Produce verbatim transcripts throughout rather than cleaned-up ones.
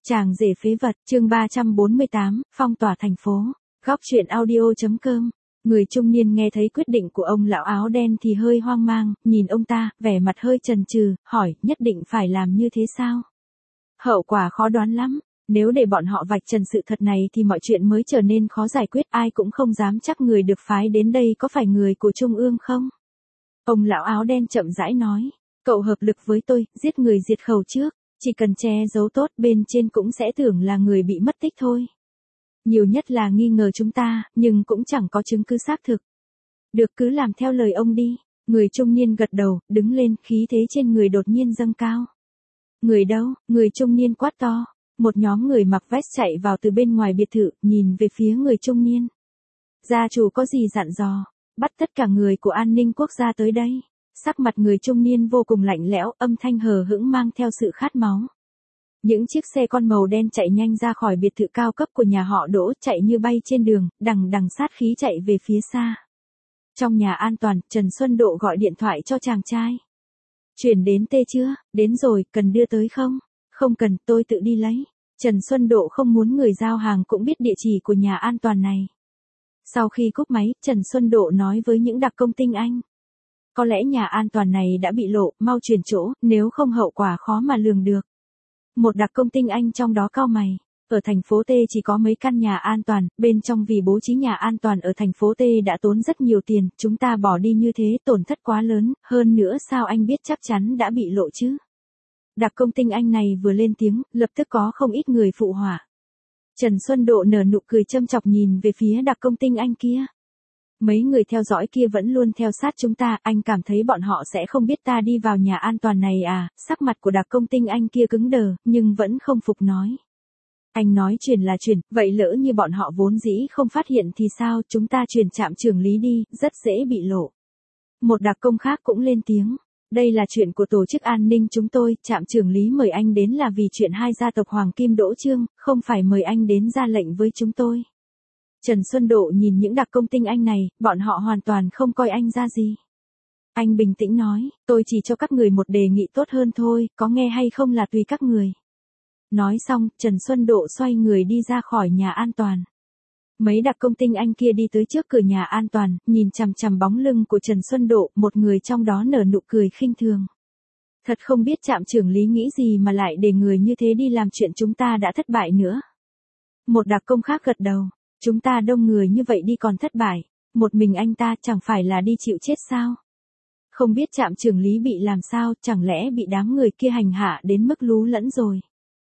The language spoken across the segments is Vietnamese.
Chàng rể phế vật, chương ba trăm bốn mươi tám, phong tỏa thành phố. Góc truyện audio.com. Người trung niên nghe thấy quyết định của ông lão áo đen thì hơi hoang mang, nhìn ông ta, vẻ mặt hơi chần chừ, hỏi, nhất định phải làm như thế sao? Hậu quả khó đoán lắm, nếu để bọn họ vạch trần sự thật này thì mọi chuyện mới trở nên khó giải quyết, ai cũng không dám chắc người được phái đến đây có phải người của Trung ương không? Ông lão áo đen chậm rãi nói, cậu hợp lực với tôi, giết người diệt khẩu trước. Chỉ cần che giấu tốt, bên trên cũng sẽ tưởng là người bị mất tích thôi. Nhiều nhất là nghi ngờ chúng ta, nhưng cũng chẳng có chứng cứ xác thực. Được, cứ làm theo lời ông đi. Người trung niên gật đầu, đứng lên, khí thế trên người đột nhiên dâng cao. Người đâu? Người trung niên quát to. Một nhóm người mặc vest chạy vào từ bên ngoài biệt thự, nhìn về phía người trung niên. Gia chủ có gì dặn dò? Bắt tất cả người của an ninh quốc gia tới đây. Sắc mặt người trung niên vô cùng lạnh lẽo, âm thanh hờ hững mang theo sự khát máu. Những chiếc xe con màu đen chạy nhanh ra khỏi biệt thự cao cấp của nhà họ Đỗ, chạy như bay trên đường, đằng đằng sát khí chạy về phía xa. Trong nhà an toàn, Trần Xuân Độ gọi điện thoại cho chàng trai. Chuyển đến tê chưa? Đến rồi, cần đưa tới không? Không cần, tôi tự đi lấy. Trần Xuân Độ không muốn người giao hàng cũng biết địa chỉ của nhà an toàn này. Sau khi cúp máy, Trần Xuân Độ nói với những đặc công tinh anh. Có lẽ nhà an toàn này đã bị lộ, mau chuyển chỗ, nếu không hậu quả khó mà lường được. Một đặc công tinh anh trong đó cau mày. Ở thành phố T chỉ có mấy căn nhà an toàn, bên trong vì bố trí nhà an toàn ở thành phố T đã tốn rất nhiều tiền, chúng ta bỏ đi như thế tổn thất quá lớn, hơn nữa sao anh biết chắc chắn đã bị lộ chứ? Đặc công tinh anh này vừa lên tiếng, lập tức có không ít người phụ họa. Trần Xuân Độ nở nụ cười châm chọc nhìn về phía đặc công tinh anh kia. Mấy người theo dõi kia vẫn luôn theo sát chúng ta, anh cảm thấy bọn họ sẽ không biết ta đi vào nhà an toàn này à? Sắc mặt của đặc công tinh anh kia cứng đờ, nhưng vẫn không phục nói. Anh nói chuyển là chuyển, vậy lỡ như bọn họ vốn dĩ không phát hiện thì sao, chúng ta chuyển trạm trưởng lý đi, rất dễ bị lộ. Một đặc công khác cũng lên tiếng. Đây là chuyện của tổ chức an ninh chúng tôi, trạm trưởng lý mời anh đến là vì chuyện hai gia tộc Hoàng Kim Đỗ Trương, không phải mời anh đến ra lệnh với chúng tôi. Trần Xuân Độ nhìn những đặc công tinh anh này, bọn họ hoàn toàn không coi anh ra gì. Anh bình tĩnh nói, tôi chỉ cho các người một đề nghị tốt hơn thôi, có nghe hay không là tùy các người. Nói xong, Trần Xuân Độ xoay người đi ra khỏi nhà an toàn. Mấy đặc công tinh anh kia đi tới trước cửa nhà an toàn, nhìn chằm chằm bóng lưng của Trần Xuân Độ, một người trong đó nở nụ cười khinh thường. Thật không biết trạm trưởng lý nghĩ gì mà lại để người như thế đi làm chuyện chúng ta đã thất bại nữa. Một đặc công khác gật đầu. Chúng ta đông người như vậy đi còn thất bại, một mình anh ta chẳng phải là đi chịu chết sao? Không biết trạm trưởng lý bị làm sao, chẳng lẽ bị đám người kia hành hạ đến mức lú lẫn rồi?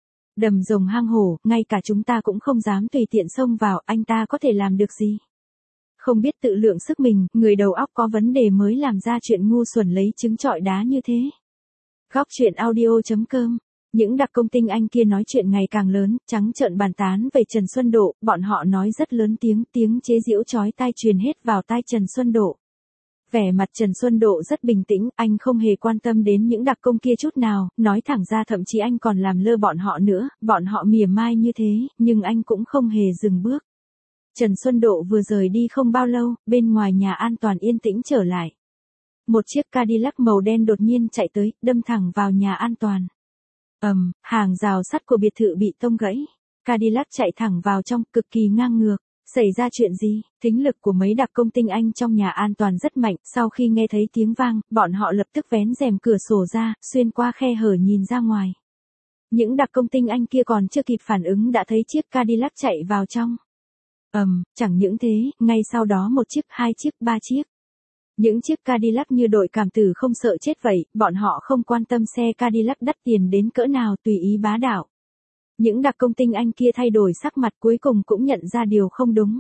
Đầm rồng hang hổ, ngay cả chúng ta cũng không dám tùy tiện xông vào, anh ta có thể làm được gì? Không biết tự lượng sức mình, người đầu óc có vấn đề mới làm ra chuyện ngu xuẩn lấy trứng trọi đá như thế. Góc truyện audio.com. Những đặc công tinh anh kia nói chuyện ngày càng lớn, trắng trợn bàn tán về Trần Xuân Độ, bọn họ nói rất lớn tiếng, tiếng chế giễu chói tai truyền hết vào tai Trần Xuân Độ. Vẻ mặt Trần Xuân Độ rất bình tĩnh, anh không hề quan tâm đến những đặc công kia chút nào, nói thẳng ra thậm chí anh còn làm lơ bọn họ nữa, bọn họ mỉa mai như thế, nhưng anh cũng không hề dừng bước. Trần Xuân Độ vừa rời đi không bao lâu, bên ngoài nhà an toàn yên tĩnh trở lại. Một chiếc Cadillac màu đen đột nhiên chạy tới, đâm thẳng vào nhà an toàn. Ầm, um, hàng rào sắt của biệt thự bị tông gãy. Cadillac chạy thẳng vào trong, cực kỳ ngang ngược. Xảy ra chuyện gì? Thính lực của mấy đặc công tinh anh trong nhà an toàn rất mạnh, sau khi nghe thấy tiếng vang, bọn họ lập tức vén rèm cửa sổ ra, xuyên qua khe hở nhìn ra ngoài. Những đặc công tinh anh kia còn chưa kịp phản ứng đã thấy chiếc Cadillac chạy vào trong. Ầm, um, chẳng những thế, ngay sau đó một chiếc, hai chiếc, ba chiếc. Những chiếc Cadillac như đội cảm tử không sợ chết vậy, bọn họ không quan tâm xe Cadillac đắt tiền đến cỡ nào tùy ý bá đạo. Những đặc công tinh anh kia thay đổi sắc mặt cuối cùng cũng nhận ra điều không đúng.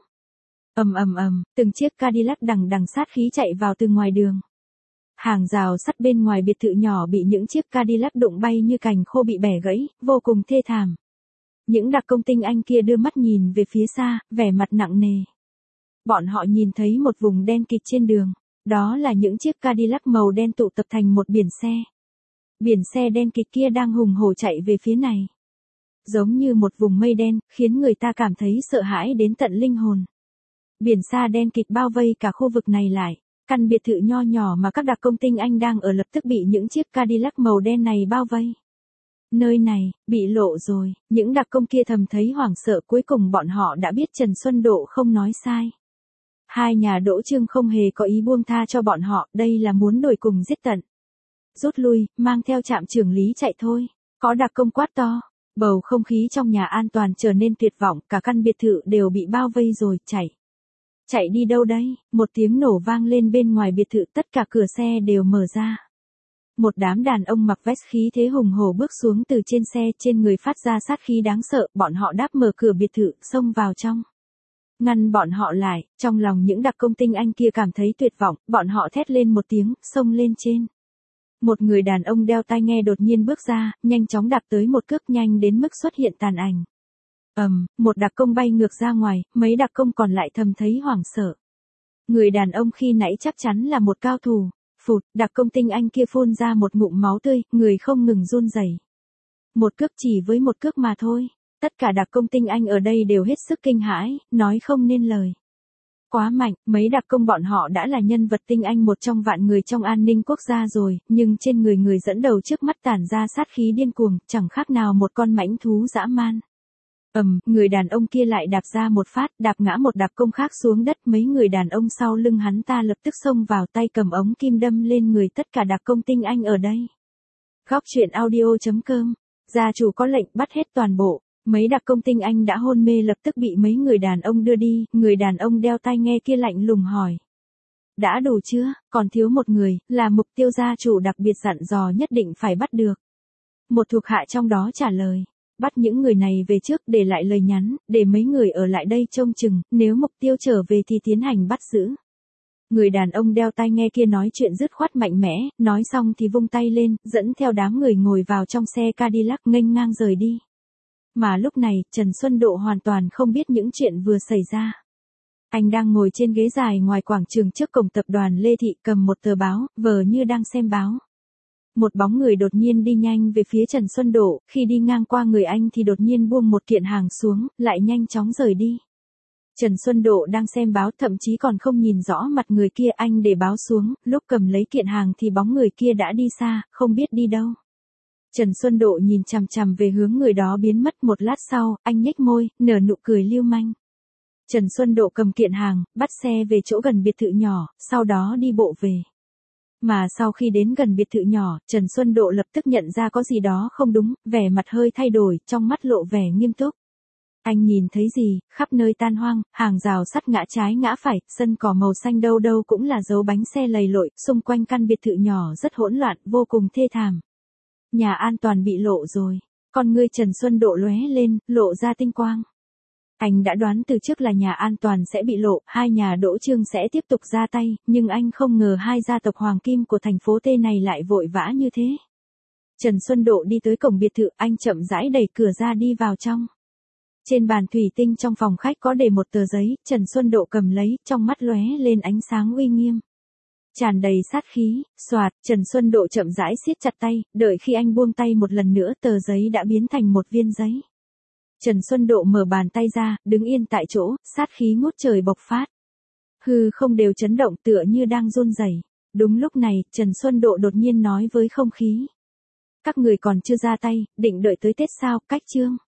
Ầm ầm ầm, từng chiếc Cadillac đằng đằng sát khí chạy vào từ ngoài đường. Hàng rào sắt bên ngoài biệt thự nhỏ bị những chiếc Cadillac đụng bay như cành khô bị bẻ gãy, vô cùng thê thảm. Những đặc công tinh anh kia đưa mắt nhìn về phía xa, vẻ mặt nặng nề. Bọn họ nhìn thấy một vùng đen kịt trên đường. Đó là những chiếc Cadillac màu đen tụ tập thành một biển xe. Biển xe đen kịt kia đang hùng hổ chạy về phía này. Giống như một vùng mây đen, khiến người ta cảm thấy sợ hãi đến tận linh hồn. Biển xa đen kịt bao vây cả khu vực này lại. Căn biệt thự nho nhỏ mà các đặc công tinh anh đang ở lập tức bị những chiếc Cadillac màu đen này bao vây. Nơi này, bị lộ rồi, những đặc công kia thầm thấy hoảng sợ, cuối cùng bọn họ đã biết Trần Xuân Độ không nói sai. Hai nhà Đỗ Trương không hề có ý buông tha cho bọn họ, đây là muốn đuổi cùng giết tận. Rút lui, mang theo trạm trưởng lý chạy thôi. Có đặc công quát to, bầu không khí trong nhà an toàn trở nên tuyệt vọng, cả căn biệt thự đều bị bao vây rồi, chạy. Chạy đi đâu đây? Một tiếng nổ vang lên bên ngoài biệt thự, tất cả cửa xe đều mở ra. Một đám đàn ông mặc vest khí thế hùng hổ bước xuống từ trên xe, trên người phát ra sát khí đáng sợ, bọn họ đáp mở cửa biệt thự, xông vào trong. Ngăn bọn họ lại, trong lòng những đặc công tinh anh kia cảm thấy tuyệt vọng, bọn họ thét lên một tiếng, xông lên trên. Một người đàn ông đeo tai nghe đột nhiên bước ra, nhanh chóng đạp tới một cước nhanh đến mức xuất hiện tàn ảnh. Ầm, um, một đặc công bay ngược ra ngoài, mấy đặc công còn lại thầm thấy hoảng sợ. Người đàn ông khi nãy chắc chắn là một cao thủ. Phụt, đặc công tinh anh kia phun ra một ngụm máu tươi, người không ngừng run rẩy. Một cước chỉ với một cước mà thôi. Tất cả đặc công tinh anh ở đây đều hết sức kinh hãi, nói không nên lời. Quá mạnh, mấy đặc công bọn họ đã là nhân vật tinh anh một trong vạn người trong an ninh quốc gia rồi, nhưng trên người người dẫn đầu trước mắt tản ra sát khí điên cuồng, chẳng khác nào một con mãnh thú dã man. Ầm, um, người đàn ông kia lại đạp ra một phát, đạp ngã một đặc công khác xuống đất, mấy người đàn ông sau lưng hắn ta lập tức xông vào, tay cầm ống kim đâm lên người tất cả đặc công tinh anh ở đây. Góc truyện audio chấm com, gia chủ có lệnh bắt hết toàn bộ. Mấy đặc công tinh anh đã hôn mê lập tức bị mấy người đàn ông đưa đi, người đàn ông đeo tai nghe kia lạnh lùng hỏi. Đã đủ chưa, còn thiếu một người, là mục tiêu gia chủ đặc biệt dặn dò nhất định phải bắt được. Một thuộc hạ trong đó trả lời, bắt những người này về trước, để lại lời nhắn, để mấy người ở lại đây trông chừng, nếu mục tiêu trở về thì tiến hành bắt giữ. Người đàn ông đeo tai nghe kia nói chuyện dứt khoát mạnh mẽ, nói xong thì vung tay lên, dẫn theo đám người ngồi vào trong xe Cadillac nghênh ngang rời đi. Mà lúc này, Trần Xuân Độ hoàn toàn không biết những chuyện vừa xảy ra. Anh đang ngồi trên ghế dài ngoài quảng trường trước cổng tập đoàn Lê Thị, cầm một tờ báo, vờ như đang xem báo. Một bóng người đột nhiên đi nhanh về phía Trần Xuân Độ, khi đi ngang qua người anh thì đột nhiên buông một kiện hàng xuống, lại nhanh chóng rời đi. Trần Xuân Độ đang xem báo, thậm chí còn không nhìn rõ mặt người kia, anh để báo xuống, lúc cầm lấy kiện hàng thì bóng người kia đã đi xa, không biết đi đâu. Trần Xuân Độ nhìn chằm chằm về hướng người đó biến mất, một lát sau, anh nhếch môi, nở nụ cười lưu manh. Trần Xuân Độ cầm kiện hàng, bắt xe về chỗ gần biệt thự nhỏ, sau đó đi bộ về. Mà sau khi đến gần biệt thự nhỏ, Trần Xuân Độ lập tức nhận ra có gì đó không đúng, vẻ mặt hơi thay đổi, trong mắt lộ vẻ nghiêm túc. Anh nhìn thấy gì, khắp nơi tan hoang, hàng rào sắt ngã trái ngã phải, sân cỏ màu xanh đâu đâu cũng là dấu bánh xe lầy lội, xung quanh căn biệt thự nhỏ rất hỗn loạn, vô cùng thê thảm. Nhà an toàn bị lộ rồi. Con ngươi Trần Xuân Độ lóe lên, lộ ra tinh quang. Anh đã đoán từ trước là nhà an toàn sẽ bị lộ, hai nhà Đỗ Trương sẽ tiếp tục ra tay, nhưng anh không ngờ hai gia tộc hoàng kim của thành phố T này lại vội vã như thế. Trần Xuân Độ đi tới cổng biệt thự, anh chậm rãi đẩy cửa ra đi vào trong. Trên bàn thủy tinh trong phòng khách có để một tờ giấy, Trần Xuân Độ cầm lấy, trong mắt lóe lên ánh sáng uy nghiêm. Tràn đầy sát khí, xoạt, Trần Xuân Độ chậm rãi siết chặt tay, đợi khi anh buông tay một lần nữa tờ giấy đã biến thành một viên giấy. Trần Xuân Độ mở bàn tay ra, đứng yên tại chỗ, sát khí ngút trời bộc phát. Hư không đều chấn động tựa như đang run rẩy. Đúng lúc này, Trần Xuân Độ đột nhiên nói với không khí. Các người còn chưa ra tay, định đợi tới Tết sao, cách chương.